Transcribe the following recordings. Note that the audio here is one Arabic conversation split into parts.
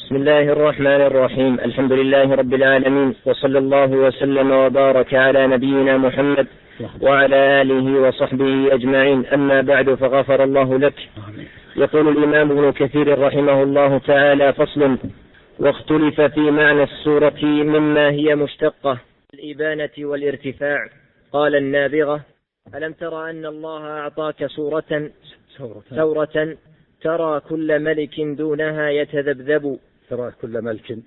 بسم الله الرحمن الرحيم. الحمد لله رب العالمين، وصلى الله وسلم وبارك على نبينا محمد وعلى آله وصحبه أجمعين. أما بعد، فغفر الله لك. يقول الإمام ابن كثير رحمه الله تعالى: فصل: واختلف في معنى السورة مما هي مشتقة الإبانة والارتفاع. قال النابغة: ألم تر أن الله أعطاك ثورة ترى كل ملك دونها يتذبذب. ترى كل ملك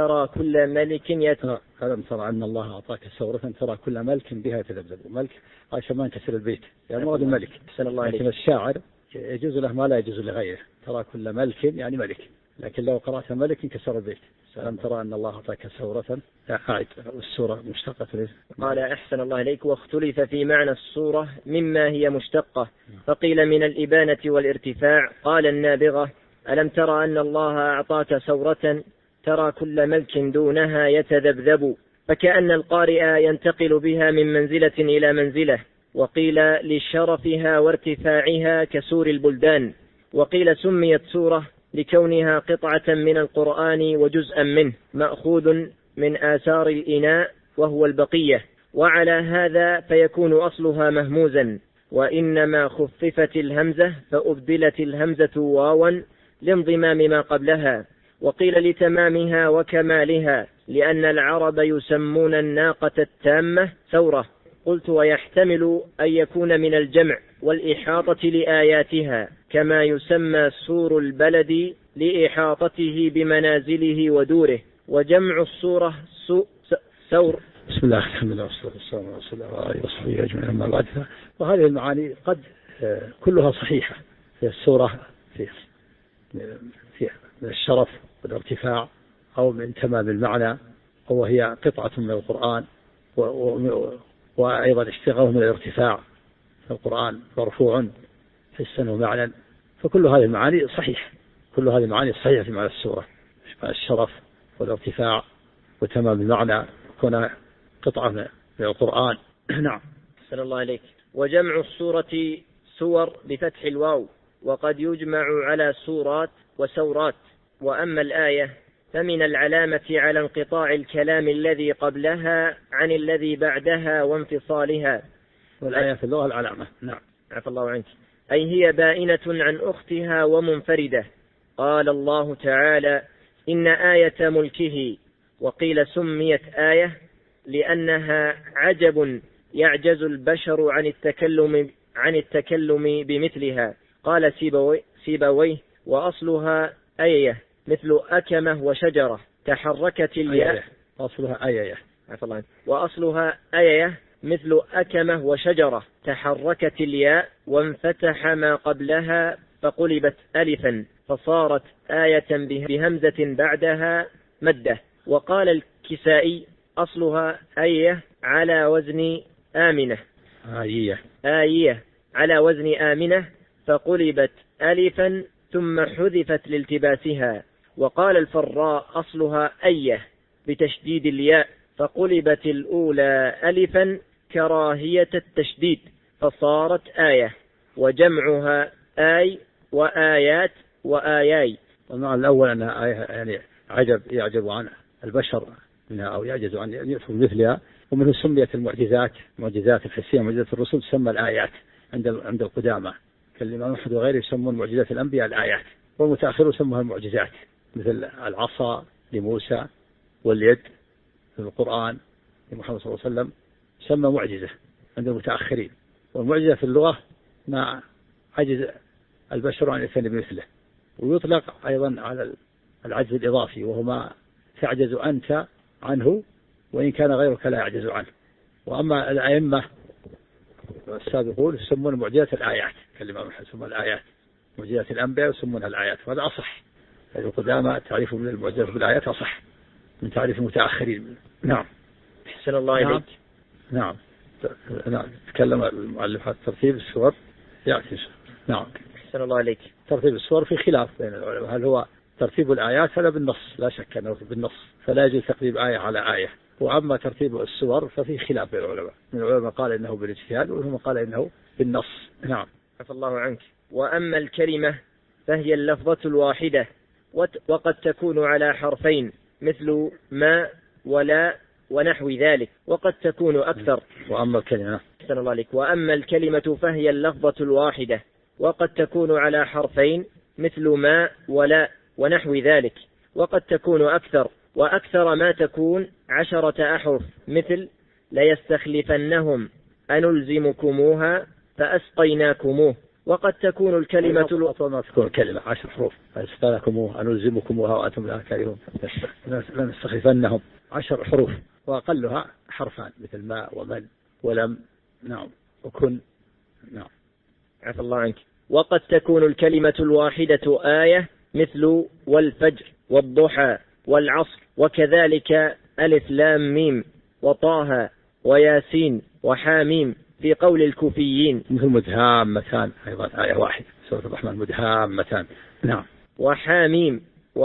ألم ترى أن الله أعطاك ثورة ترى كل ملك بها يتذبذب. ملك عشان ما ينكسر البيت، يعني مراد الملك. لكن الشاعر يجوز له ما لا يجوز لغيره. ترى كل ملك يعني ملك، لكن لو قرأت ملك انكسر البيت. ألم ترى أن الله أعطاك ثورة. أعد السورة مشتقة. قال: أحسن الله إليك. واختلف في معنى السورة مما هي مشتقة، فقيل من الإبانة والارتفاع. قال النابغة: ألم ترى أن الله أعطاك ثورة ترى كل ملك دونها يتذبذب، فكأن القارئ ينتقل بها من منزلة إلى منزلة. وقيل لشرفها وارتفاعها كسور البلدان. وقيل سميت سورة لكونها قطعة من القرآن وجزءا منه مأخوذ من آثار الإناء وهو البقية، وعلى هذا فيكون أصلها مهموزا، وإنما خففت الهمزة فأبدلت الهمزة واوا لانضمام ما قبلها. وقيل لتمامها وكمالها، لأن العرب يسمون الناقة التامة ثورة. قلت: ويحتمل أن يكون من الجمع والإحاطة لآياتها، كما يسمى سور البلد لإحاطته بمنازله ودوره. وجمع الصورة ثور. بسم الله الحمد لله والصلاة والسلام على رسول الله وعلى آله وصحبه أجمعين. أما بعد، وهذه المعاني قد كلها صحيحة. في السورة في من الشرف والارتفاع، أو من تمام المعنى، وهي قطعة من القرآن، وأيضا اشتغاله من الارتفاع في القرآن مرفوع حسا ومعنى. فكل هذه المعاني صحيح، كل هذه المعاني صحيحة في معنى السورة: الشرف والارتفاع وتمام المعنى، كونها قطعة من القرآن. نعم. صلى الله عليك. وجمع السورة سور بفتح الواو، وقد يجمع على سورات وسورات. وأما الآية فمن العلامة على انقطاع الكلام الذي قبلها عن الذي بعدها وانفصالها. والآية في اللغة العلامة. نعم. عفى الله عنك. أي هي بائنة عن أختها ومنفردة. قال الله تعالى: إن آية ملكه. وقيل سميت آية لأنها عجب يعجز البشر عن التكلم بمثلها. قال سيبويه: وأصلها آية مثل أكمة وشجرة تحركت الياء. أصلها آية. وأصلها آية مثل أكمة وشجرة تحركت الياء وانفتح ما قبلها فقلبت ألفا فصارت آية بهمزة بعدها مدة. وقال الكسائي: أصلها آية على وزن آمنة. آية على وزن آمنة فقلبت ألفا ثم حذفت لالتباسها. وقال الفراء: أصلها أية بتشديد الياء فقلبت الأولى ألفا كراهية التشديد فصارت آية. وجمعها آي وآيات وآياي. والمعنى الأول أنها آية يعني عجب يعجب عن البشر منها، أو يعجز عن يفهم مثلها. ومنه سميت المعجزات الحسية، معجزات الرسل تسمى الآيات عند القدامى، كالإمام أحمد وغيره يسمون معجزات الأنبياء الآيات، والمتأخرون يسمونها المعجزات، مثل العصا لموسى واليد في القرآن لمحمد صلى الله عليه وسلم سمى معجزة عند المتأخرين. والمعجزة في اللغة ما عجز البشر عن يفهم بمثله. ويطلق أيضا على العجز الإضافي، وهو ما تعجز أنت عنه وإن كان غيرك لا يعجز عنه. وأما الأئمة السابقون يسمون معجزات الآيات، كالإمام أحمد يسمون الآيات معجزات الأنبياء يسمونها الآيات، وهذا أصح. القدامى تعريف من المعجزات بالآيات أصح من تعريف المتأخرين. نعم. أحسن الله إليك. نعم. تكلم المؤلف عن ترتيب السور يأتي. نعم. أحسن الله إليك. ترتيب السور في خلاف بين العلماء، هل هو ترتيب الآيات هذا بالنص؟ لا شك أنه بالنص، فلا يجوز تقديم آية على آية. وأما ترتيب السور ففي خلاف بين العلماء، من العلماء قال إنه بالاجتهاد، ومنهم قال إنه بالنص. نعم. عفى الله عنك. وأما الكلمة فهي اللفظة الواحدة، وقد تكون على حرفين مثل ما ولا ونحو ذلك، وقد تكون أكثر. وأما الكلمة فهي اللفظة الواحدة، وقد تكون على حرفين مثل ما ولا ونحو ذلك، وقد تكون أكثر، وأكثر ما تكون 10 أحرف مثل ليستخلفنهم أنلزمكموها فأسقيناكموه. وقد تكون الكلمة ما تكون كلمة 10 حروف فأسقيناكموها أنلزمكموها وأنتم لها كارهون، لنستخلفنهم 10 حروف وأقلها حرفان مثل ما ومن ولم نعم وكن نعم. عفى الله عنك. وقد تكون الكلمة الواحدة آية مثل والفجر والضحى والعصر، وكذلك ألف لام ميم وطه وياسين وحاميم في قول الكوفيين. مثل مدهامتان أيضا آية واحدة سورة الرحمن مدهامتان نعم. وحاميم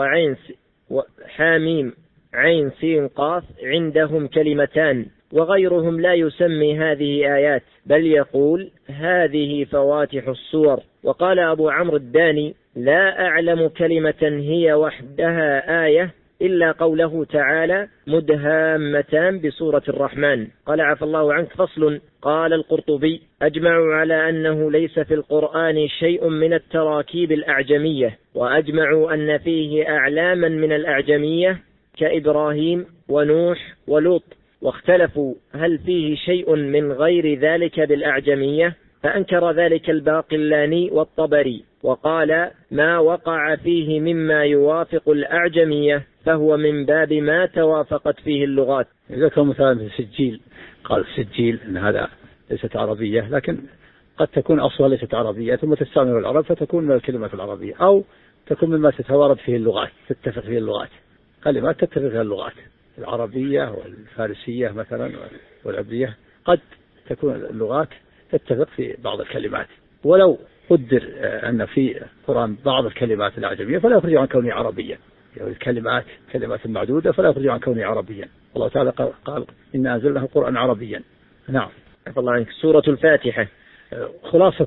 حاميم عين سين قاف عندهم كلمتان، وغيرهم لا يسمي هذه آيات بل يقول هذه فواتح السور. وقال أبو عمرو الداني لا أعلم كلمة هي وحدها آية إلا قوله تعالى مدهامتان بسورة الرحمن. قال عفى الله عنك. فصل. قال القرطبي أجمعوا على أنه ليس في القرآن شيء من التراكيب الأعجمية، وأجمعوا أن فيه أعلاما من الأعجمية كإبراهيم ونوح ولوط، واختلفوا هل فيه شيء من غير ذلك بالأعجمية، فأنكر ذلك الباقلاني والطبري وقال ما وقع فيه مما يوافق الأعجمية فهو من باب ما توافقت فيه اللغات. إذا كان مثلا في السجيل قال السجيل إن هذا ليست عربية، لكن قد تكون أصلها ليست عربية ثم تستعمل العرب فتكون من الكلمة العربية، أو تكون مما تتوارد فيه اللغات تتفق فيه اللغات، كلمات تتفق فيها اللغات العربية والفارسية مثلا والعبرية، قد تكون اللغات تتفق في بعض الكلمات. ولو قدر أن في القرآن بعض الكلمات الأعجمية فلا يخرج عن كونه عربيا، يعني الكلمات كلمات معدودة فلا يخرج عن كونه عربيا. الله تعالى قال إن أنزلناه قرآن عربيا. نعم. الله عنك. سورة الفاتحة. خلاصة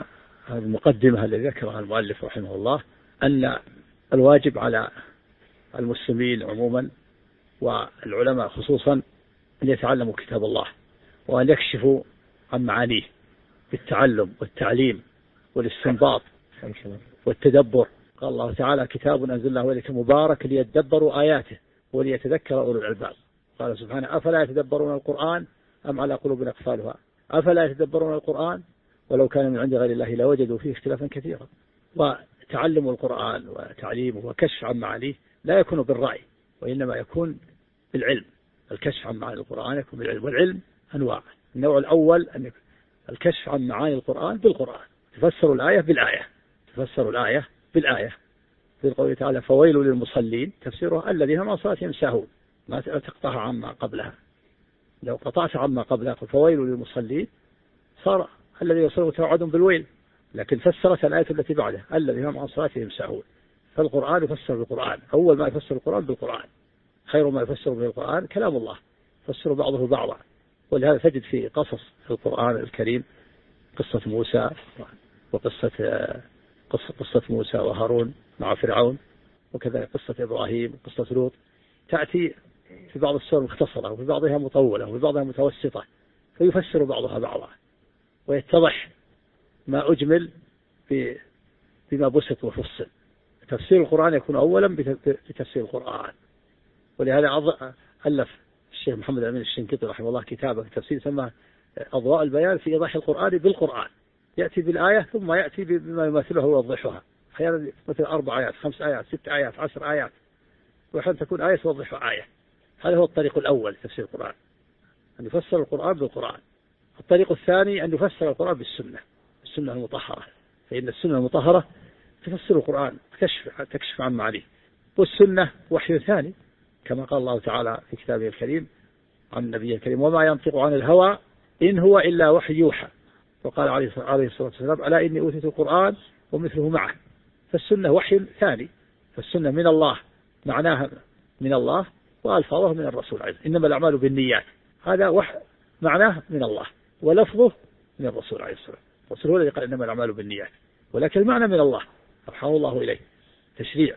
المقدمة التي ذكرها المؤلف رحمه الله أن الواجب على المسلمين عموما والعلماء خصوصا أن يتعلموا كتاب الله وأن يكشفوا عن معانيه بالتعلم والتعليم والاستنباط والتدبر. قال الله تعالى كتاب أنزلناه إليك مبارك ليدبروا آياته وليتذكر أولو الألباب. قال سبحانه أفلا يتدبرون القرآن أم على قلوب أقفالها. أفلا يتدبرون القرآن ولو كان من عند غير الله لوجدوا فيه اختلافا كثيرا. وتعلم القرآن وتعليمه وكشف عن معانيه لا يكون بالرأي وإنما يكون بالعلم. الكشف عن معاني القرآن يكون بالعلم، والعلم أنواع. النوع الأول أن الكشف عن معاني القرآن بالقرآن، تفسر الآية بالآية، تفسر الآية بالآية. في قوله تعالى فويل للمصلين تفسيرها الذين هم عن صلاتهم ساهون، ما تقطعها عما قبلها. لو قطعت عما قبلها فويل للمصلين صار الذي يصلون توعد بالويل، لكن فسرت الآية التي بعدها الذين هم عن صلاتهم ساهون. فالقرآن يفسر بالقرآن، أول ما يفسر القرآن بالقرآن، خير ما يفسر به القرآن كلام الله فسر بعضه بعضا. ولهذا تجد في قصص القرآن الكريم قصة موسى قصة موسى وهارون مع فرعون، وكذا قصة إبراهيم وقصة لوط، تأتي في بعض السور مختصرة وفي بعضها مطولة وفي بعضها متوسطة، فيفسر بعضها بعضا ويتضح ما أجمل بما بسط وفصل. تفسير القرآن يكون أولا بتفسير القرآن. ولهذا ألف الشيخ محمد الأمين الشنقيطي رحمه الله كتابه في تفسير سماه أضواء البيان في إيضاح القرآن بالقرآن. يأتي بالآية ثم يأتي بما يماثلها ويوضحها، أحيانا مثل 4 آيات 5 آيات 6 آيات 10 آيات، وأحيانا تكون آية توضح آية. هذا هو الطريق الأول لتفسير القرآن، أن يفسر القرآن بالقرآن. الطريق الثاني أن يفسر القرآن بالسنة، السنة المطهرة، فإن السنة المطهرة تفسر القرآن تكشف عن معانيه. والسنة وحي ثاني كما قال الله تعالى في كتابه الكريم عن النبي الكريم وما ينطق عن الهوى إن هو إلا وحي يوحى. وقال عليه الصلاة والسلام ألا إني أوتيت القرآن ومثله معه. فالسنة وحي ثاني، فالسنة من الله معناها من الله وألفاظه من الرسول عليه. إنما الأعمال بالنيات، هذا معناه من الله ولفظه من الرسول عليه الصلاة والسلام. الرسول هو الذي قال إنما الأعمال بالنيات، ولكن المعنى من الله أوحاه الله إليه. تشريع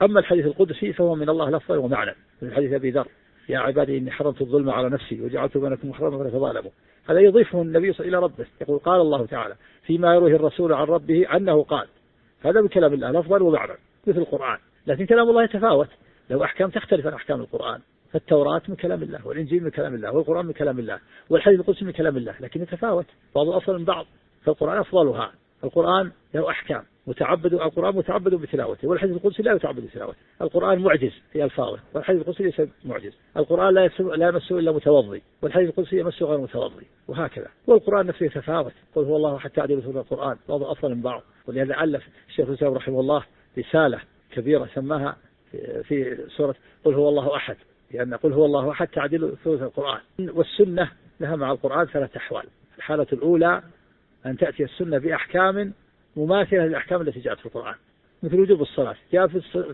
أما الحديث القدسي فهو من الله لفظا ومعنى، من حديث أبي ذر: يا عبادي إني حرمت الظلم على نفسي وجعلت بينكم محرما فلا تظالموا. هذا يضيفه النبي صلى الله عليه وسلم إلى ربه، يقول: قال الله تعالى فيما يرويه الرسول عن ربه أنه قال. هذا من كلام الله لفظا ومعنى مثل القرآن، لكن كلام الله يتفاوت، له أحكام تختلف عن أحكام القرآن. فالتوراة من كلام الله، والإنجيل من كلام الله، والقرآن من كلام الله، والحديث القدسي من كلام الله، لكن يتفاوت، بعض أفضل من بعض. فالقرآن أفضلها. القرآن له أحكام، القرآن متعبد بتلاوته، والحديث القدسي لا يتعبد بتلاوته. القرآن معجز في ألفاظه، والحديث القدسي ليس معجز. القرآن لا يمسه إلا متوضي، والحديث القدسي يمسه غير متوضي، وهكذا. والقرآن نفسه يتفاوت. قل هو الله حتى تعدل ثلث القرآن، بعض أفضل من بعض. ولهذا ألف الشيخ الإسلام رحمه الله رسالة كبيرة سماها في سورة قل هو الله أحد، لأن قل هو الله أحد تعدل ثلث القرآن. والسنة لها مع القرآن 3 أحوال. الحالة الأولى أن تأتي السنة بأحكام مماثلة للأحكام التي جاءت في القرآن، مثل وجوب الصلاة جاء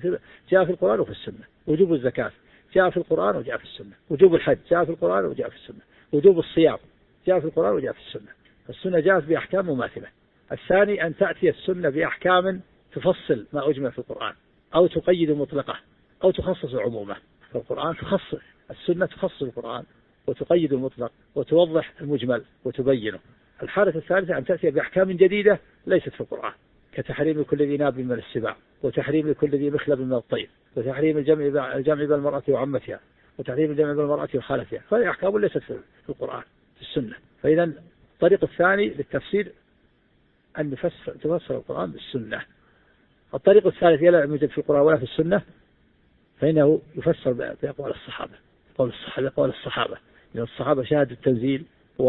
في القرآن وفي السنة، وجوب الزكاة جاء في القرآن وجاء في السنة، وجوب الحج جاء في القرآن وجاء في السنة، وجوب الصيام جاء في القرآن وجاء في السنة. السنة جاءت بأحكام مماثلة. الثاني أن تأتي السنة بأحكام تفصل ما أجمع في القرآن، أو تقيد مطلقة، أو تخصص عمومه. فالقرآن تخصص، السنة تخصص القرآن وتقيد المطلق وتوضح المجمل وتبينه. الحالة الثالثة أن تأتي بأحكام جديدة ليست في القرآن، كتحريم كل ذي ناب من السباع، وتحريم كل ذي مخلب من الطير، وتحريم الجمع بين المرأة وعمتها، وتحريم الجمع بين المرأة وخالتها. فهذه أحكام ليست في القرآن في السنة. فإذا الطريق الثاني للتفسير أن تفسر القرآن بالسنة. الطريق الثالث لا يوجد في القرآن ولا في السنة، فإنه يفسر بأقوال الصحابة، قول الصحابة، لأن الصحابة شاهدوا التنزيل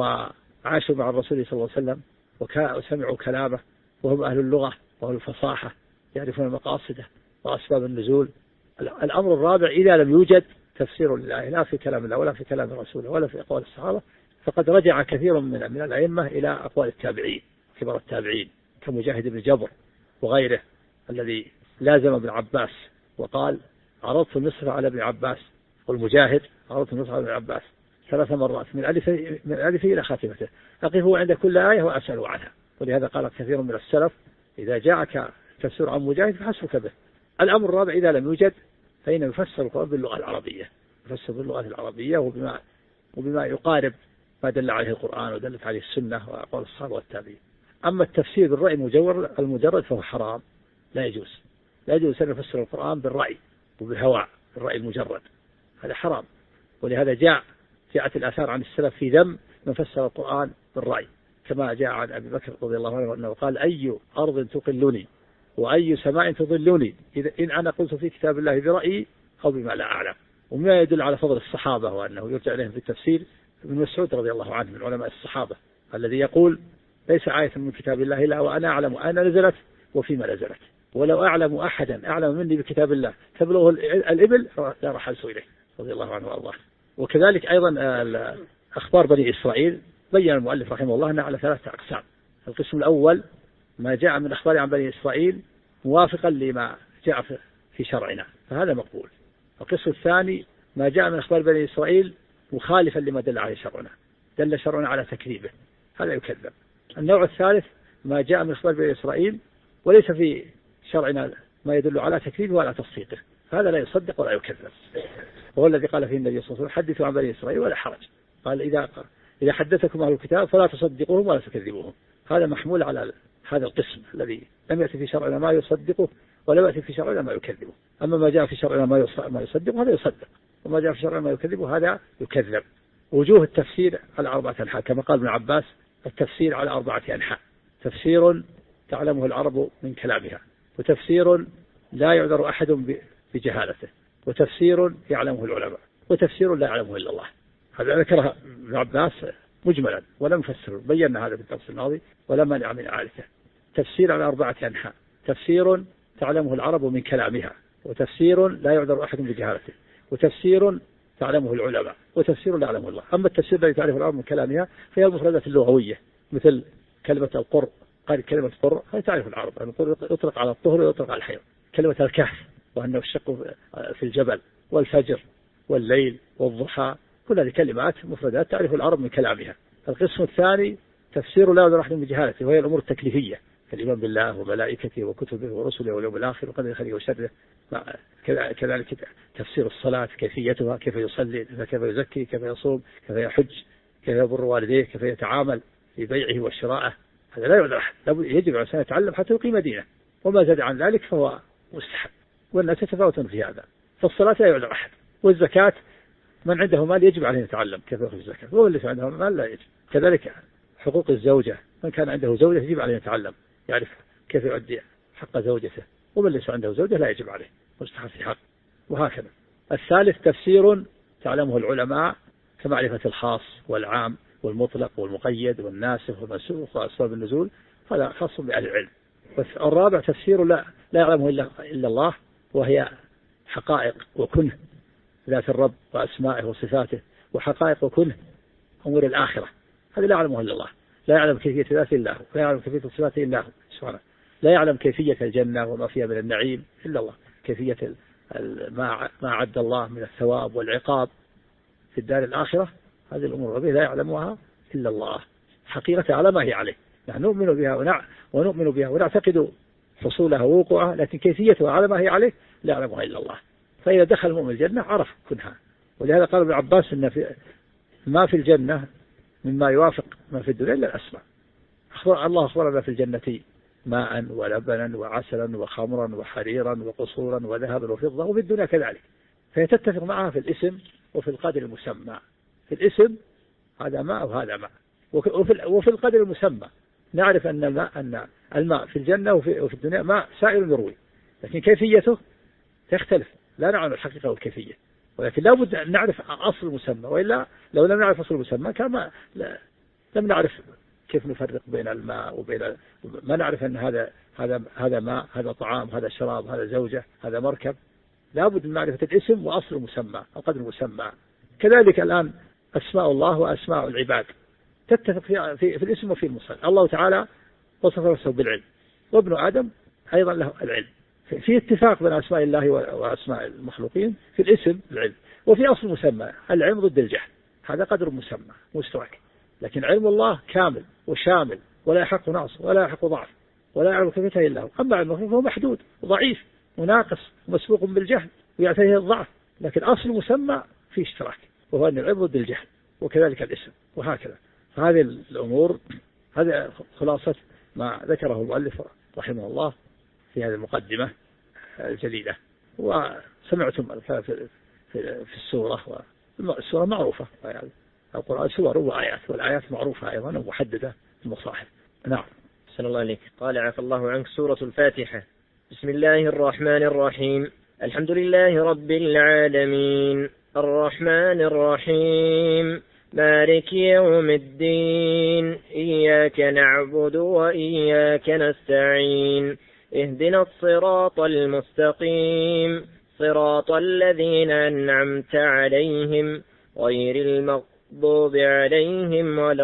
وعاشوا مع الرسول صلى الله عليه وسلم وسمعوا كلامه، وهم أهل اللغة وأهل الفصاحة، يعرفون مقاصده وأسباب النزول. الأمر الرابع: إذا لم يوجد تفسير لله لا في كلام الله ولا في كلام رسوله ولا في أقوال الصحابة، فقد رجع كثير من الأئمة إلى أقوال التابعين، كبار التابعين، كمجاهد بن جبر وغيره، الذي لازم ابن عباس وقال: عرضت النصف على ابن عباس، والمجاهد عرضت النصف على ابن عباس 3 مرات من ألفه إلى خاتمته، أقفه عند كل آية وأسأله عنها. ولهذا قال كثير من السلف: إذا جاءك تفسير عن مجاهد فحسبك به. الأمر الرابع: إذا لم يوجد فإنه يفسر القرآن باللغة العربية، يفسر باللغة العربية وبما يقارب ما دل عليه القرآن ودلت عليه السنة وأقوال الصحابة والتابعين. أما التفسير بالرأي المجرد فهو حرام، لا يجوز أن يفسر القرآن بالرأي وبالهواء، بالرأي المجرد، هذا حرام. ولهذا جاءت الآثار عن السلف في ذم من فسر القرآن بالرأي، كما جاء عن أبي بكر رضي الله عنه أنه قال: أي أرض تقلني وأي سماء تظلني إن أنا قلت في كتاب الله برأيي أو بما لا أعلم. وما يدل على فضل الصحابة وأنه يرجع إليهم في التفسير ابن مسعود رضي الله عنه من علماء الصحابة، الذي يقول: ليس آية من كتاب الله إلا وأنا أعلم أين نزلت وفيما نزلت، ولو أعلم أحدا أعلم مني بكتاب الله تبلغه الإبل لا رحلت إليه، رضي الله عنه وأرضاه. وكذلك أيضا أخبار بني إسرائيل بين المؤلف رحمه الله أنها على 3 أقسام. القسم الأول: ما جاء من أخبار عن بني إسرائيل موافقا لما جاء في شرعنا، فهذا مقبول. القسم الثاني: ما جاء من أخبار بني إسرائيل مخالفا لما دل عليه شرعنا، دل شرعنا على تكذيبه، هذا يكذب. النوع الثالث: ما جاء من أخبار بني إسرائيل وليس في شرعنا ما يدل على تكذيبه ولا تصديقه، هذا لا يصدق ولا يكذب. وهو الذي قال فيه النبي صلى الله عليه وسلم: حدثوا عن بني إسرائيل ولا حرج. قال: إذا حدثكم أهل الكتاب فلا تصدقوهم ولا تكذبوهم. هذا محمول على هذا القسم الذي لم يأتي في شرعنا ما يصدقه ولا يأتي في شرعنا ما يكذبه. أما ما جاء في شرعنا ما يصدقه هذا يصدق، وما جاء في شرعنا ما يكذبه هذا يكذب. وجوه التفسير على 4 أنحاء، كما قال ابن عباس: التفسير على 4 أنحاء: تفسير تعلمه العرب من كلامها، وتفسير لا يعذر أحد بجهالته، وتفسير يعلمه العلماء، وتفسير لا يعلمه إلا الله. هذا ذكرها ابن عباس مجملا ولم يفسر، بينا هذا في الدرس الماضي ولا مانع من إعادته. تفسير على 4 أنحاء: تفسير تعلمه العرب من كلامها، وتفسير لا يعذر أحد بجهالته، وتفسير تعلمه العلماء، وتفسير لا يعلمه الله. أما التفسير الذي تعرفه العرب من كلامها فهي المفردات اللغوية، مثل كلمة القر، قال كلمة قر هذه تعرف العرب، القر يطلق على الطهر ويطلق على الحيض. كلمة الكهف وأنه الشق في الجبل، والفجر والليل والضحى، كل هذه كلمات مفردات تعرف العرب من كلامها. القسم الثاني: تفسير لا يعذر أحد بجهالته، وهي الأمور التكليفية، الإيمان بالله وملائكته وكتبه ورسله واليوم الآخر وقدر خيره وشره. كذلك تفسير الصلاة، كيفيتها، كيف يصلي، كيف يزكي، كيف يصوم، كيف يحج، كيف يبر والديه، كيف يتعامل في بيعه وشرائه. هذا لا يعذر أحد، يجب على الإنسان يتعلم حتى يقيم دينه، وما زاد عن ذلك فهو مستحب، والناس يتفاوتون في هذا. فالصلاة لا يعذر أحد، والزكاة من عنده مال يجب عليه يتعلم كيف يخرج الزكاة، واللي عنده مال لا يجب. كذلك حقوق الزوجة، من كان عنده زوجة يجب عليه يتعلم، يعرف كيف يؤدي حق زوجته، ومن ليس عنده زوجة لا يجب عليه، مستحب في حق. وهكذا. الثالث تفسير تعلمه العلماء كمعرفة الخاص والعام والمطلق والمقيد والناسخ والمنسوخ وأسباب النزول، هذا خاص بأهل العلم. الرابع تفسير لا يعلمه إلا الله، وهي حقائق وكنه ذات الرب وأسمائه وصفاته، وحقائق وكنه أمور الآخرة، هذا لا يعلمه إلا الله. لا يعلم كيفية ذاته إلا هو، لا يعلم كيفية صفاته إلا هو سبحانه. لا يعلم كيفية الجنة وما فيها من النعيم إلا الله، كيفية ما عد الله من الثواب والعقاب في الدار الآخرة، هذه الأمور لا يعلمها إلا الله حقيقة على ما هي عليه. نحن نؤمن بها ونعتقد حصولها ووقوعها، لكن كيفيتها على ما هي عليه لا يعلمها إلا الله. فإذا دخل المؤمن الجنة عرف كنها. ولهذا قال ابن عباس إن ما في الجنة مما يوافق ما في الدنيا إلا الأسماء. الله أخبرنا في الجنة ماء ولبنا وعسلا وخمرا وحريرا وقصورا وذهبا وفضة، وفي الدنيا كذلك. فهي تتفق معها في الاسم وفي القدر المسمى. في الاسم هذا ماء وهذا ماء، وفي القدر المسمى نعرف أن الماء في الجنة وفي الدنيا ماء سائل يروي، لكن كيفيته تختلف، لا نعلم الحقيقة والكيفية، ولكن لا بد أن نعرف أصل المسمى، وإلا لو لم نعرف أصل المسمى كما لم نعرف كيف نفرق بين الماء وبين ما نعرف أن هذا ماء، هذا طعام، هذا شراب، هذا زوجة، هذا مركب. لا بد من معرفة الاسم وأصل المسمى، القدر المسمى. كذلك الآن أسماء الله وأسماء العباد تتفق في الاسم وفي المسمى. الله تعالى وصف نفسه بالعلم، وابن آدم أيضا له العلم. في اتفاق بين أسماء الله وأسماء المخلوقين في الاسم العلم، وفي أصل المسمى العلم ضد الجهل، هذا قدر مسمى مشترك. لكن علم الله كامل وشامل، ولا يحق نقص ولا يحق ضعف، ولا يعلم كيفيته إلا هو. أما علم المخلوق فهو محدود وضعيف وناقص ومسبوق بالجهل ويعتريه الضعف، لكن أصل المسمى في اشتراك، وهو أن العلم ضد الجهل، وكذلك الاسم، وهكذا. فهذه الأمور هذا خلاصة ما ذكره المؤلف رحمه الله في هذه المقدمة الجديدة. وسمعتم في السورة، والسورة معروفة، يعني القرآن سور وآيات، والآيات معروفة أيضا ومحددة في المصاحف. نعم. أحسن الله عليك. قال عفى الله عنك. سورة الفاتحة. بسم الله الرحمن الرحيم. الحمد لله رب العالمين، الرحمن الرحيم، مالك يوم الدين، إياك نعبد وإياك نستعين، اهدنا الصراط المستقيم، صراط الذين أنعمت عليهم غير المغضوب عليهم ولا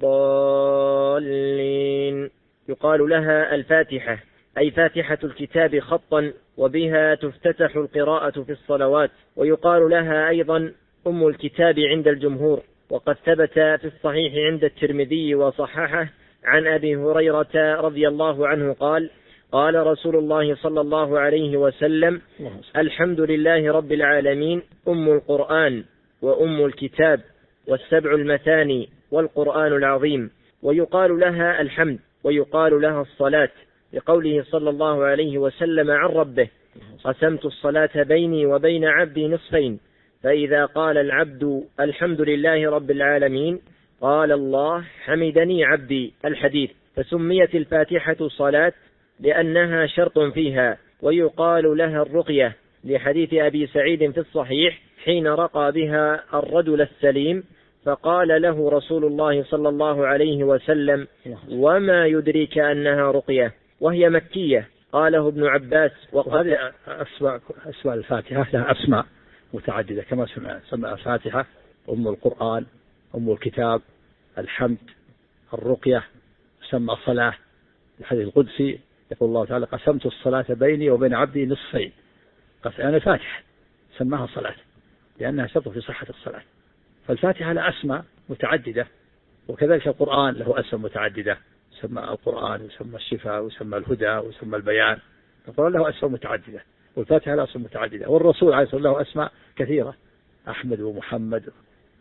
الضالين. يقال لها الفاتحة، أي فاتحة الكتاب خطا، وبها تفتتح القراءة في الصلوات. ويقال لها أيضا أم الكتاب عند الجمهور. وقد ثبت في الصحيح عند الترمذي وصححه عن أبي هريرة رضي الله عنه قال: قال رسول الله صلى الله عليه وسلم: الحمد لله رب العالمين، أم القرآن وأم الكتاب والسبع المثاني والقرآن العظيم. ويقال لها الحمد، ويقال لها الصلاة، لقوله صلى الله عليه وسلم عن ربه: قسمت الصلاة بيني وبين عبدي نصفين، فإذا قال العبد الحمد لله رب العالمين قال الله حمدني عبدي. الحديث. فسميت الفاتحة صلاة لأنها شرط فيها. ويقال لها الرقية لحديث أبي سعيد في الصحيح حين رقى بها الرجل السليم، فقال له رسول الله صلى الله عليه وسلم: وما يدريك أنها رقية؟ وهي مكية. قاله ابن عباس. وهذه أسماء الفاتحة لها أسماء متعددة كما سمى الفاتحة أم القرآن، أم الكتاب، الحمد، الرقية، سمى الصلاة. الحديث القدسي يقول الله تعالى: قسمت الصلاة بيني وبين عبدي نصفين. أنا الفاتحة سماها صلاة لأنها شرط في صحة الصلاة. فالفاتحة لها أسماء متعددة، وكذلك القرآن له أسماء متعددة، يسمى القرآن ويسمى الشفاء ويسمى الهدى ويسمى البيان. القرآن له أسماء متعددة، والفاتحة له أسماء متعددة، والرسول عليه الصلاة والسلام له أسماء كثيرة، أحمد ومحمد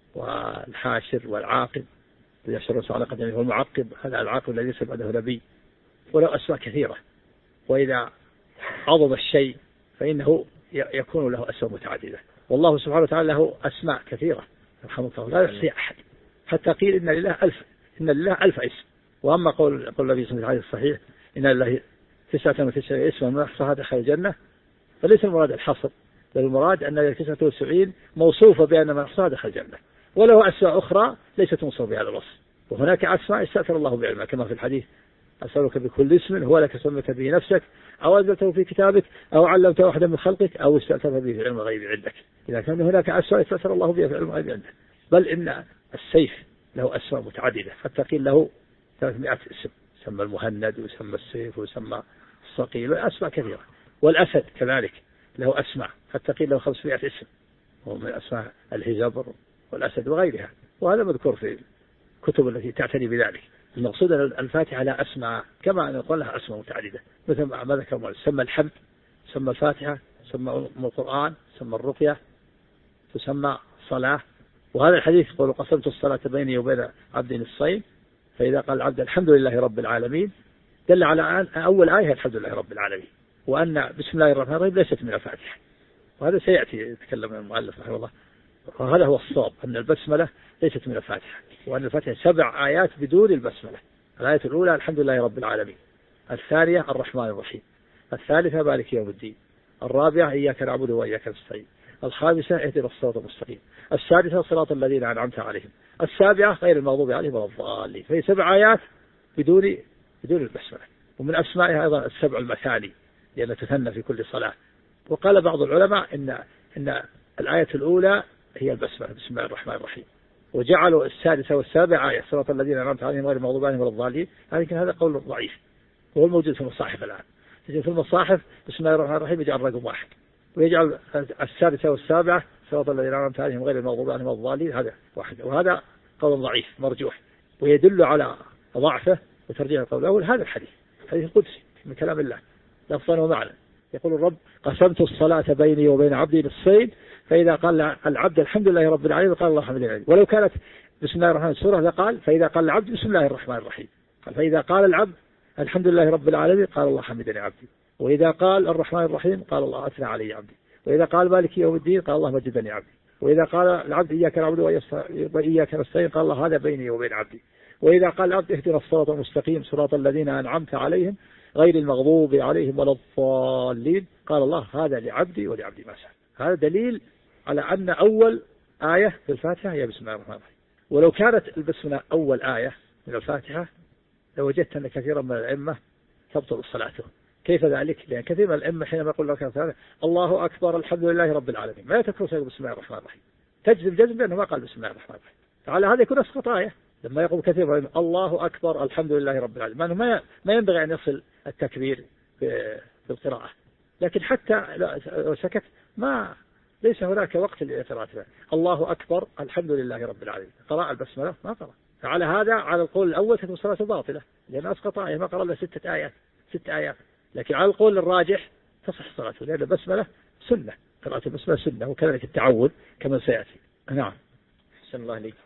والحاشر والعاقب، يشر الرسول على قدمه والمعقب، هذا العاقب الذي ليس بعده نبي، وله أسماء كثيرة. وإذا عظم الشيء فإنه يكون له أسماء متعددة، والله سبحانه وتعالى له أسماء كثيرة رحمه الله لا يحصي أحد، حتى قيل إن لله 1000 اسم. وأما قول النبي صلى الله عليه وسلم الصحيح إن لله 99 اسما من أحصاها دخل الجنة، فليس المراد الحصر، بل المراد أن 99 موصوفة بأن من أحصاها دخل الجنة، وله أسماء أخرى ليست موصوفة بهذا الوصف. وهناك أسماء استأثر الله بعلمها كما في الحديث أسألك بكل اسم هو لك سميت به نفسك أو أنزلته في كتابك أو علمته أحدا من خلقك أو استأثرت به في علم الغيب عندك. إذا كان هناك أسماء استأثر الله بها في علم الغيب عندك، بل إن السيف له أسماء متعددة، حتى قيل له 300 اسم، يسمى المهند ويسمى السيف ويسمى الصقيل، أسماء كثيرة. والأسد كذلك له أسماء، حتى قيل له 500 اسم، ومن أسماء الهزبر والأسد وغيرها، وهذا مذكور في الكتب التي تعتني بذلك. المقصود أن الفاتحة لها أسماء كما نقول لها أسماء متعددة، مثل ما ذكر سمى الحمد، سمى الفاتحة، سمى القرآن، سمى الرقية، تسمى الصلاة. وهذا الحديث يقول قسمت الصلاة بيني وبين عبدي نصفين، فإذا قال العبد الحمد لله رب العالمين دل على أول آية الحمد لله رب العالمين، وأن بسم الله الرحمن الرحيم ليست من الفاتحة، وهذا سيأتي يتكلم المؤلف رحمه الله. وهذا هو الصواب أن البسملة ليست من الفاتحة، وأن الفاتحة 7 آيات بدون البسملة. الآية الأولى الحمد لله رب العالمين، الثانية الرحمن الرحيم، الثالثة مالك يوم الدين، الرابعة إياك نعبد وإياك نستعين، الخامسة اهدنا الصراط المستقيم، السادسة صراط الذين أنعمت عليهم، السابعة غير المغضوب عليهم ولا الضالين. فهي 7 آيات بدون البسملة. ومن أسمائها أيضا السبع المثاني لأنها تثنى في كل صلاة. وقال بعض العلماء إن الآية الأولى هي البسملة بسم الله الرحمن الرحيم، وجعلوا السادسة والسابعة آية صراط الذين أنعمت عليهم غير المغضوب عليهم ولا الضالين، لكن هذا قول ضعيف وهو الموجود في المصاحف الآن. في المصاحف بسم الله الرحمن الرحيم يجعل رقم 1، ويجعل السادسة والسابعة صراط الذين أنعمت عليهم غير المغضوب عليهم ولا الضالين، هذا واحد، وهذا قول ضعيف مرجوح، ويدل على ضعفه وترجيح القول الأول هذا الحديث القدسي من كلام الله لفظا ومعنى. يقول الرب قسمت الصلاة بيني وبين عبدي نصفين، فإذا قال العبد الحمد لله رب العالمين قال الله الحمد لله. ولو كانت بسم الله الرحمن السورة لقال فإذا قال العبد بسم الله الرحمن الرحيم، قال فإذا قال العبد الحمد لله رب العالمين قال الله حمدني عبدي، وإذا قال الرحمن الرحيم قال الله أثنى علي عبدي، وإذا قال مالك يوم الدين قال الله مجدني عبدي، وإذا قال العبد إياك نعبد وإياك نستعين قال الله هذا بيني وبين عبدي، وإذا قال العبد اهدنا الصراط المستقيم صراط الذين أنعمت عليهم غير المغضوب عليهم ولا الضالين قال الله هذا لعبدي ولعبدي ما سأل. هذا دليل على أن أول آية في الفاتحة هي بسم الله الرحمن الرحيم. ولو كانت البسملة أول آية من الفاتحة لوجدت أن كثيرا من الأئمة تبطل صلاتهم. كيف ذلك؟ لأن كثير من الأئمة حينما يقول لك الله أكبر الحمد لله رب العالمين ما يتكرر بسم الله الرحمن الرحيم، تجزم بأنه ما قال بسم الله الرحمن الرحيم. على هذا يكون أسقط آية. لما يقول كثير من الله أكبر الحمد لله رب العالمين ما ينبغي أن يصل التكبير بالقراءة، لكن حتى لو سكت ليس هناك وقت للاعتراف. الله أكبر الحمد لله رب العالمين قراءة البسملة ما قرأ. فعلى هذا على القول الأول تكون صلاته باطلة لأن أسقط آية ما قرأ إلا 6 آيات. لكن على القول الراجح تصح صلاته لأن البسملة سنة، قراءة البسملة سنة، وكذلك التعوذ كما سيأتي. نعم. أحسن الله عليك.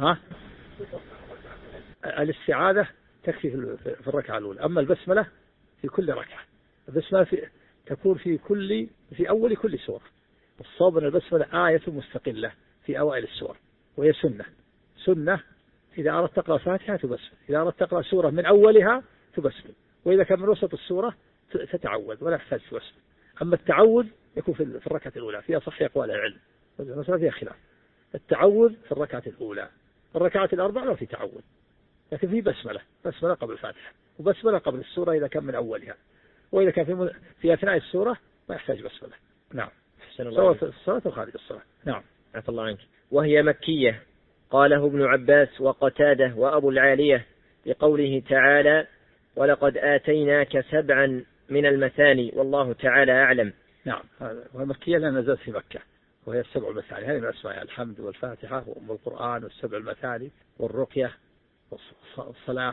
الاستعاذة تكفي في الركعة الأولى، أما البسملة في كل ركعة. البسملة تكون في أول كل سورة. الصواب أن البسملة آية مستقلة في أوائل السور، وهي سنة إذا أردت تقرأ فاتحة تبسمل، إذا أردت تقرأ سورة من أولها تبسمل، وإذا كان من وسط السورة تتعوذ ولا تحتاج تبسمل. أما التعوذ يكون في الركعة الأولى، فيها صح أقوال العلم، المسألة فيها خلاف. التعوذ في الركعة الأولى، الركعة الأربع لا في تعوذ، لكن في بسملة قبل الفاتحة، وبسملة قبل السورة إذا كان من أولها، وإذا كان في أثناء السورة ما يحتاج بسملة. نعم. سواء في الصلاة وخارج الصلاة. نعم. عفى الله عنك. وهي مكية قاله ابن عباس وقتادة وأبو العالية لقوله تعالى ولقد آتيناك 7 من المثاني والله تعالى أعلم. نعم. وهي مكية لأنها نزلت في مكة، وهي 7 المثاني. هذه من أسماء الحمد والفاتحة والقرآن والسبع المثاني والرقية والصلاة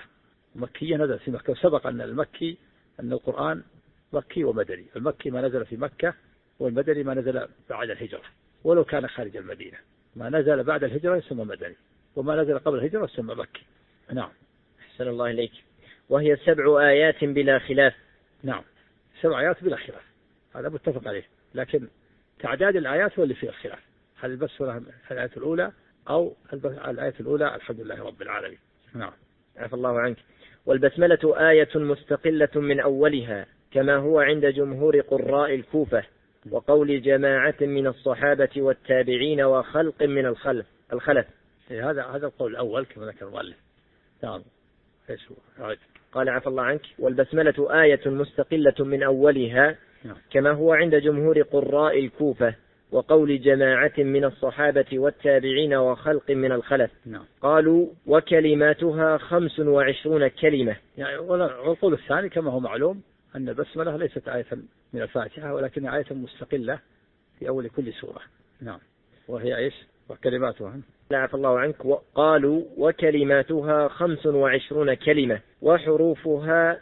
مكية نزل في مكة، وسبق أن القرآن مكي ومدني. المكي ما نزل في مكة، والمدني ما نزل بعد الهجرة ولو كان خارج المدينة. ما نزل بعد الهجرة يسمى مدني، وما نزل قبل الهجرة يسمى مكي. نعم. أحسن الله إليك. وهي 7 آيات بلا خلاف. نعم 7 آيات بلا خلاف، هذا متفق عليه، لكن تعداد الآيات هو اللي فيه الخلاف. هل البسملة الآية الأولى أو الآية الأولى الحمد لله رب العالمين. نعم. عفى الله عنك. والبسملة آية مستقلة من أولها كما هو عند جمهور قراء الكوفة، وقول جماعة من الصحابة والتابعين وخلق من الخلف. هذا القول الأول كما ذكر المؤلف. نعم. قال عفى الله عنك. والبسملة آية مستقلة من أولها كما هو عند جمهور قراء الكوفة، وقول جماعة من الصحابة والتابعين وخلق من الخلف. قالوا وكلماتها 25 كلمة. يعني والقول الثاني كما هو معلوم أن البسملة ليست آية من الفاتحة، ولكن آية مستقلة في أول كل سورة. نعم. وهي إيش؟ وكلماتها. لا عفى الله عنك. قالوا وكلماتها 25 كلمة وحروفها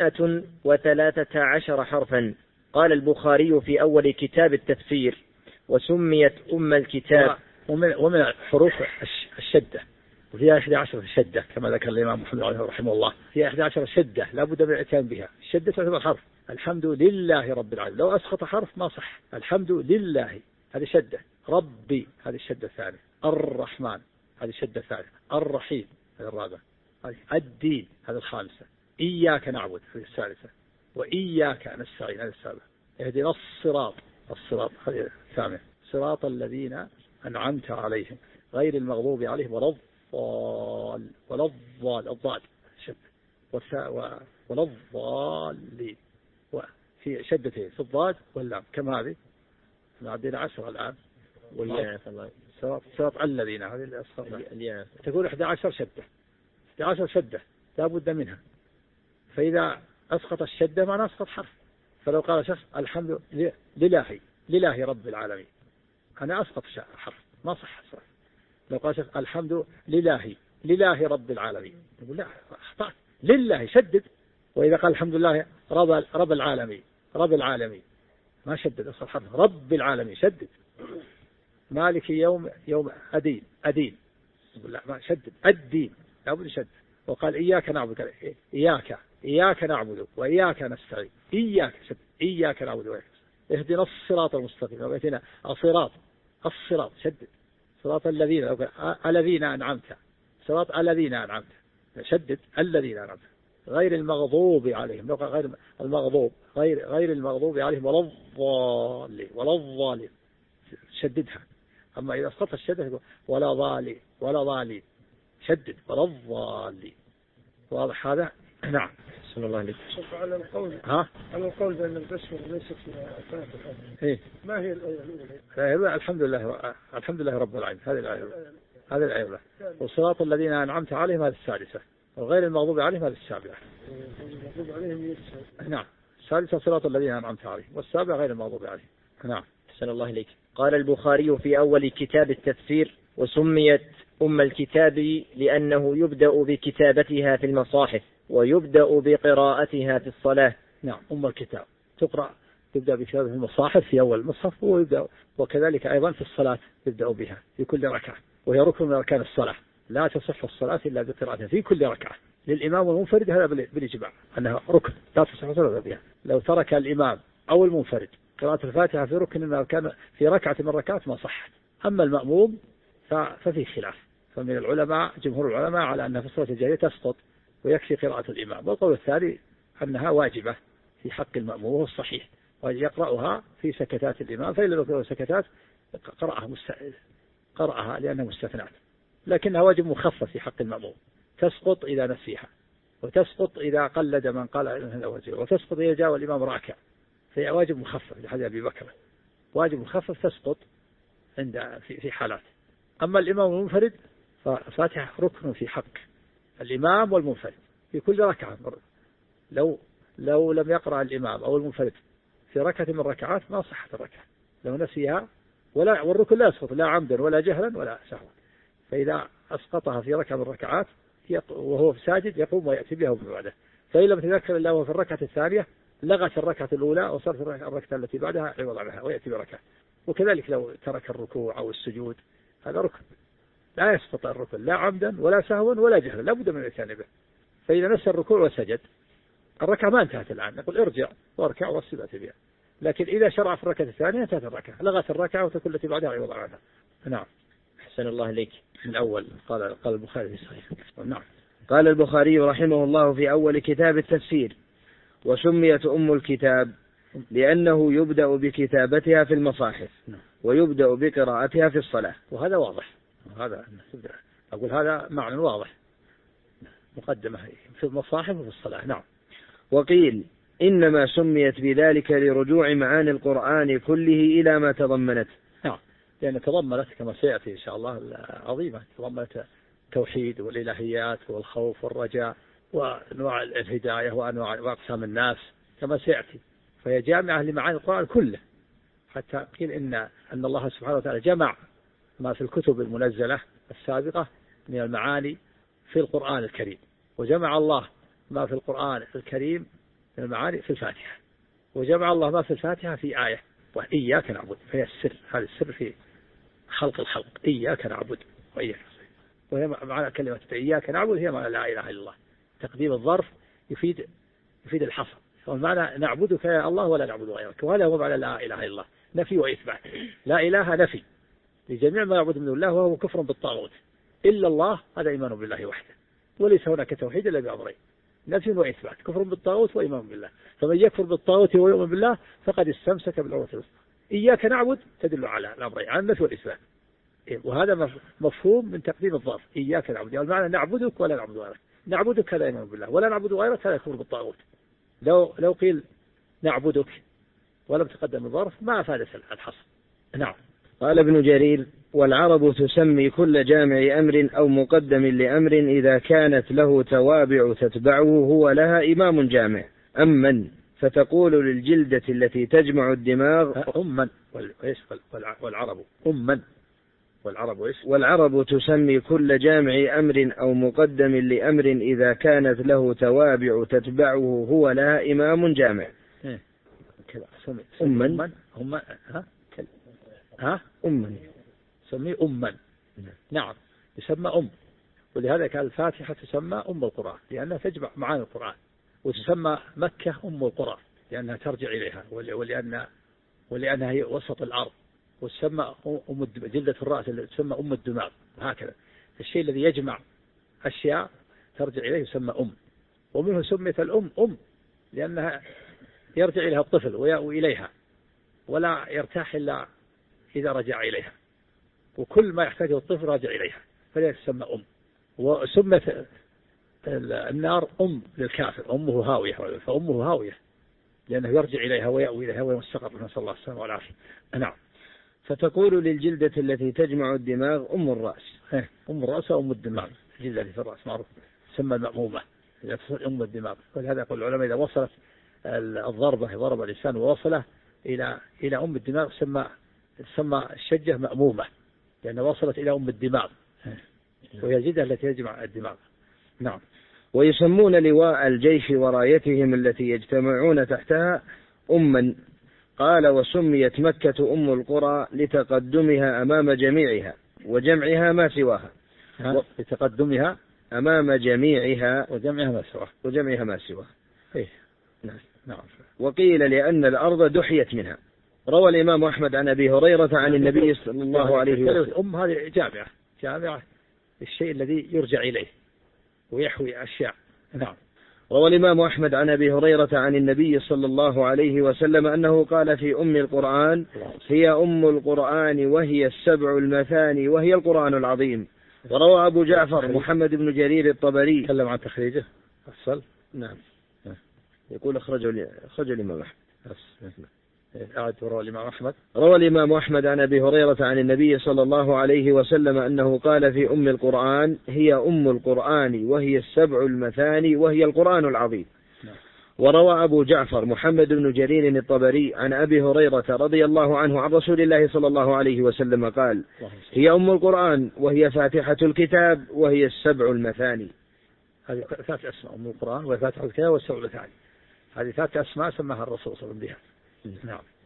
113 حرفا. قال البخاري في أول كتاب التفسير وسميت أم الكتاب. ومن حروف الشدة، وفيها 11 شدة كما ذكر الإمام محمد رحمه الله، فيها 11 شدة لا بد من الاتيان بها. الشدة تعتبر حرف. الحمد لله رب العالمين، لو أسقط حرف ما صح. الحمد لله هذه شدة. ربي هذه الشدة الثانية. الرحمن هذه الشدة الثالثة. الرحيم هذه الرابعة. الدين هذه الخامسة. إياك نعبد هذه الثالثة. وإياك نستعين هذه السابعة. اهدنا الصراط هذه الثامنة. صراط الذين أنعمت عليهم غير المغضوب عليهم ولا الضال شد ولا الضالين، وفي شدتين في الضاد واللام. كم هذه؟ عندنا 10 الآن. صراط الذين هذه الأصغر تقول 11 شدة. 11 شدة لا بد منها، فإذا أسقط الشدة ما أسقط حرف. فلو قال شخص الحمد لله رب العالمين، أنا أسقط حرف ما صح صح. لو قال شخص الحمد لله رب العالمين، يقول لا أخطأت. لله شدد. وإذا قال الحمد لله رب العالمين ما شدد أصل حرف. رب العالمين شدد. مالك يوم أدين يقول لا ما شدد. الدين لا بد شدد. وقال إياك نعبد إياك نعبد وإياك نستعين. إياك نعبد وإياك نستعين. اهدنا الصراط المستقيم. وقتنا الصراط شدد. صراط الذين أنعمت. صراط الذين أنعمت شدد. الذين أنعمت غير المغضوب عليهم. غير المغضوب عليهم ولا الضالين شددها. أما إذا اسقط الشدة ولا ضالين شدد. ولا الضالين. واضح هذا؟ نعم. بسم الله عليك. على القول بأن البسملة ليست فاتحة. إيه؟ ما هي الآية الأولى؟ الحمد لله رب العالمين. هذه الآية الأولى. والصراط الذين أنعمت عليهم هذه السادسة. وغير المغضوب عليهم هذه السابعة. المغضوب عليهم نعم. السادسة صراط الذين أنعمت عليهم، والسابعة غير المغضوب عليهم. نعم. أحسن الله إليك. قال البخاري في أول كتاب التفسير وسميت أم الكتاب لأنه يبدأ بكتابتها في المصاحف ويبدأ بقراءتها في الصلاة. نعم. أم الكتاب تبدأ بكتابة المصاحف في أول المصحف، وكذلك أيضا في الصلاة يبدأ بها في كل ركعة، وهي ركن من أركان الصلاة. لا تصح الصلاة إلا بقراءتها في كل ركعة للإمام والمنفرد. هذا بالإجماع أنها ركن لا تصح الصلاة بها. لو ترك الإمام أو المنفرد قراءة الفاتحة في ركن من أركان في ركعة من الركعات ما صحت. أما المأموم ففي خلاف. فمن العلماء جمهور العلماء على أنها في الصلاة الجاهرية تسقط ويكفي قراءة الإمام. والقول الثاني أنها واجبة في حق المأموم، وهو الصحيح، ويقرأها في سكتات الإمام، فإن لم يكن سكتات قرأها لأنها مستثنات، لكنها واجب مخفف في حق المأموم. تسقط إذا نسيها، وتسقط إذا قلد من قال إنها وزير، وتسقط إذا جاء الإمام راكع، فهي واجب مخفف لحديث أبي بكر. واجب مخفف تسقط في حالات. أما الإمام المنفرد ففاتحة ركن في حق الإمام والمنفرد في كل ركعة. لو لم يقرأ الإمام أو المنفرد في ركعة من الركعات ما صحت الركعة لو نسيها، والركن لا يسقط لا عمدا ولا جهلا ولا سهوا. فإذا أسقطها في ركعة من الركعات وهو ساجد يقوم ويأتي بها ومن بعده. فإن لم يتذكر إلا وهو في الركعة الثانية لغت الركعة الأولى وصارت الركعة التي بعدها عوض عنها ويأتي بركعة. وكذلك لو ترك الركوع أو السجود هذا ركن لا يسقط الركن لا عمدا ولا سهوا ولا جهلا، لا بد من الاتيان به. فإذا نسى الركوع وسجد الركعة ما انتهت الآن، نقول ارجع واركع واسجد بها. لكن إذا شرع في الركعة الثانية انتهت الركعة، لغت الركعة وتكون التي بعدها عوض عنها. نعم. أحسن الله إليك. الأول قال البخاري في صحيح. نعم. قال البخاري رحمه الله في أول كتاب التفسير: وسميت أم الكتاب لأنه يبدأ بكتابتها في المصاحف ويبدأ بقراءتها في الصلاة. وهذا واضح، هذا أقول هذا معنى واضح، مقدمة في المصاحف وفي الصلاة. نعم. وقيل إنما سميت بذلك لرجوع معاني القرآن كله إلى ما تضمنته. نعم، لأن تضمنت كما سيأتي إن شاء الله عظيمة، تضمنت التوحيد والإلهيات والخوف والرجاء وأنواع الهداية وأنواع وأقسام الناس كما سيأتي، فهي جامعة لمعاني القرآن كله. حتى قيل إن الله سبحانه وتعالى جمع ما في الكتب المنزلة السابقة من المعاني في القرآن الكريم، وجمع الله ما في القرآن الكريم من المعاني في الفاتحة، وجمع الله ما في الفاتحة في آية وإياك نعبد. فهي السر، هذا السر في خلق الخلق، إياك نعبد وإياك نستعين. وهي معنى كلمة إياك نعبد هي معنى لا إله إلا الله. تقديم الظرف يفيد الحصر، والمعنى نعبدك يا الله ولا نعبد غيرك، وهذا هو معنى لا إله إلا الله، نفي وإثبات. لا إله نفي لجميع ما يعبد من الله، وهو كفر بالطاغوت. إلا الله هذا إيمان بالله وحده، وليس هناك توحيد إلا بأمرين: نفي وإثبات، كفر بالطاغوت وإيمان بالله. فمن يكفر بالطاغوت ويؤمن بالله فقد استمسك بالعروة الوثقى. إياك نعبد تدل على الأمرين، على النفي والإثبات، وهذا مفهوم من تقديم الظرف. إياك نعبد يعني المعنى نعبدك ولا نعبد غيرك. نعبدك هذا إيمان بالله، ولا نعبد غيرك هذا كفر بالطاغوت. لو قيل نعبدك ولم تقدم الظرف ما أفاد الحصر. نعم. قال ابن جرير: والعرب تسمي كل جامع أمر أو مقدم لأمر إذا كانت له توابع تتبعه هو لها إمام جامع أمن، فتقول للجلدة التي تجمع الدماغ أمن. والعرب أمن. والعرب تسمي كل جامع أمر أو مقدم لأمر إذا كانت له توابع تتبعه هو لها إمام جامع. أمن. أمن سمي أمن. نعم، يسمى ولهذا كان الفاتحة تسمى أم القرآن لأنها تجمع معاني القرآن، وتسمى مكة أم القرى لأنها ترجع إليها، ولأنها هي وسط الأرض، وتسمى جلدة الرأس اللي تسمى أم الدماغ. هكذا الشيء الذي يجمع أشياء ترجع إليه يسمى ومنه سميت الأم لأنها يرجع إليها الطفل ويأوي إليها ولا يرتاح إلا إذا رجع إليها، وكل ما يحتاجه الطفل راجع إليها، فلذلك تسمى وسمت النار للكافر، أمه هاوية، فأمه هاوية لأنه يرجع إليها ويأوي إليها ويستقر، نسأل الله السلامة والعافية. نعم. فتقول للجلدة التي تجمع الدماغ أم الرأس. أم الرأس وأم الدماغ، الجلدة في الرأس معروف تسمى المأمومة أم الدماغ. ولهذا يقول العلماء إذا وصلت الضربة ضرب الإنسان ووصله إلى أم الدماغ تسمى الشجة مأمومة، لأنها وصلت إلى أم الدماغ، وهي الجلدة التي تجمع الدماغ. نعم. ويسمون لواء الجيش ورايتهم التي يجتمعون تحتها أمًا. قال: وسميت مكة أم القرى لتقدمها أمام جميعها وجمعها ما سواها. لتقدمها أمام جميعها وجمعها ما سواها. نعم. وقيل لأن الأرض دحيت منها. روى الإمام أحمد عن أبي هريرة عن النبي صلى الله عليه وسلم. هذه جامعة الشيء الذي يرجع إليه ويحوي أشياء. نعم. روى الإمام أحمد عن أبي هريرة عن النبي صلى الله عليه وسلم أنه قال في أم القرآن: هي أم القرآن وهي السبع المثاني وهي القرآن العظيم. وروى أبو جعفر محمد بن جرير الطبري. تكلم عن تخريجه أفصل. نعم. يقول أخرجه الإمام أحمد. روى الإمام أحمد عن أبي هريرة عن النبي صلى الله عليه وسلم أنه قال في أم القرآن: هي أم القرآن وهي السبع المثاني وهي القرآن العظيم. وروى أبو جعفر محمد بن جرير الطبري عن أبي هريرة رضي الله عنه عن رسول الله صلى الله عليه وسلم قال: هي أم القرآن وهي فاتحة الكتاب وهي السبع المثاني. هذه 3 أسماء من القرآن، وفاتحة الكتاب والسبع المثاني. هذه 3 أسماء سماها الرسول صلى الله عليه وسلم بها. نعم.